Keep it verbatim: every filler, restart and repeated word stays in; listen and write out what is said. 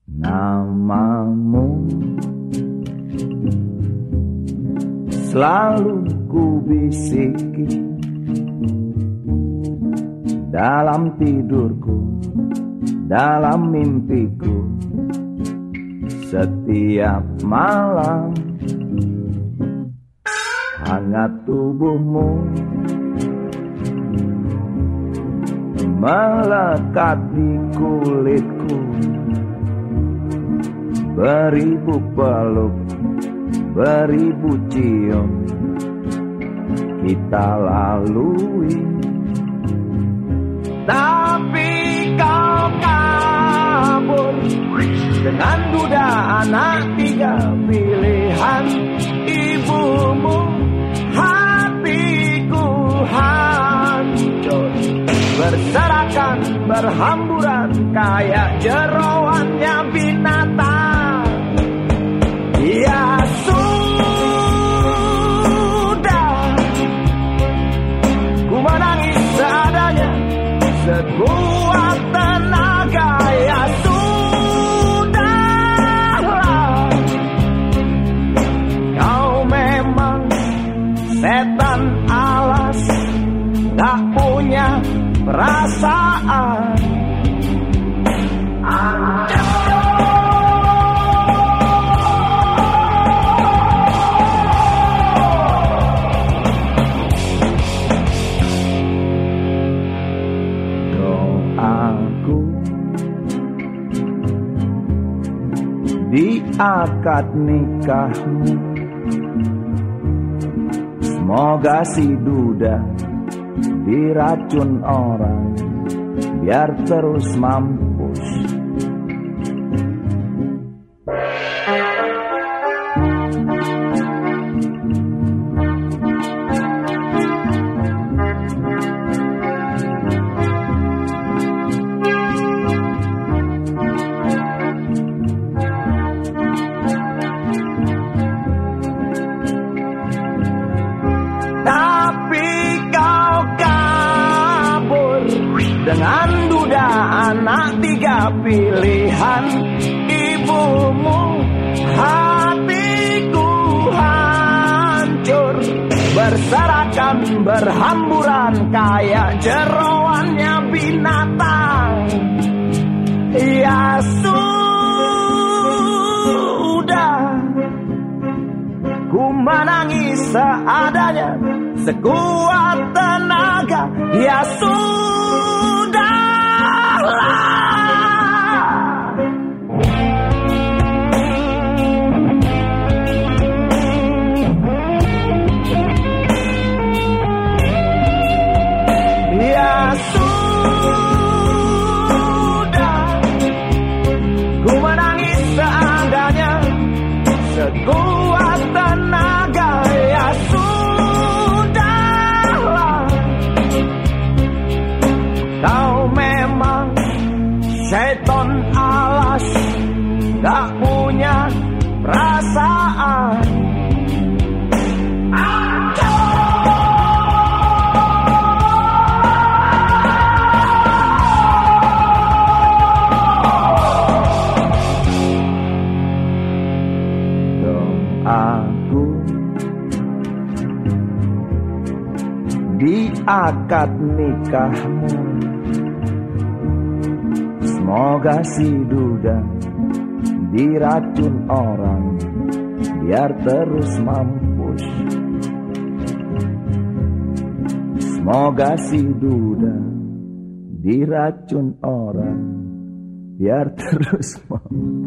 Namamu selalu ku bisiki dalam tidurku, dalam mimpiku, setiap malam. Hangat tubuhmu melekat di kulitku, beribu peluk, beribu cium kita lalui. Tapi kau kabur dengan duda anak tiga pilihan ibumu. Hatiku hancur, berserakan, berhamburan kayak jeroannya binatang. Ya sudah, ku menangis seadanya, sekuat tenaga. Ya sudahlah, kau memang setan alas, gak punya perasaan. Doaku di akad nikahmu, semoga si duda diracun orang biar terus mampus. Dengan duda anak tiga pilihan ibumu, hatiku hancur, berserakan, berhamburan kayak jeroannya binatang. Ya sudah, ku menangis seadanya, sekuat tenaga. Ya sudah, ya sudah, ku menangis seadanya, sekuat tenaga. Ya sudahlah, kau memang setan alas, gak punya perasaan. Doaku di akad nikahmu, semoga si duda diracun orang biar terus mampus. Semoga si duda diracun orang biar terus mampus.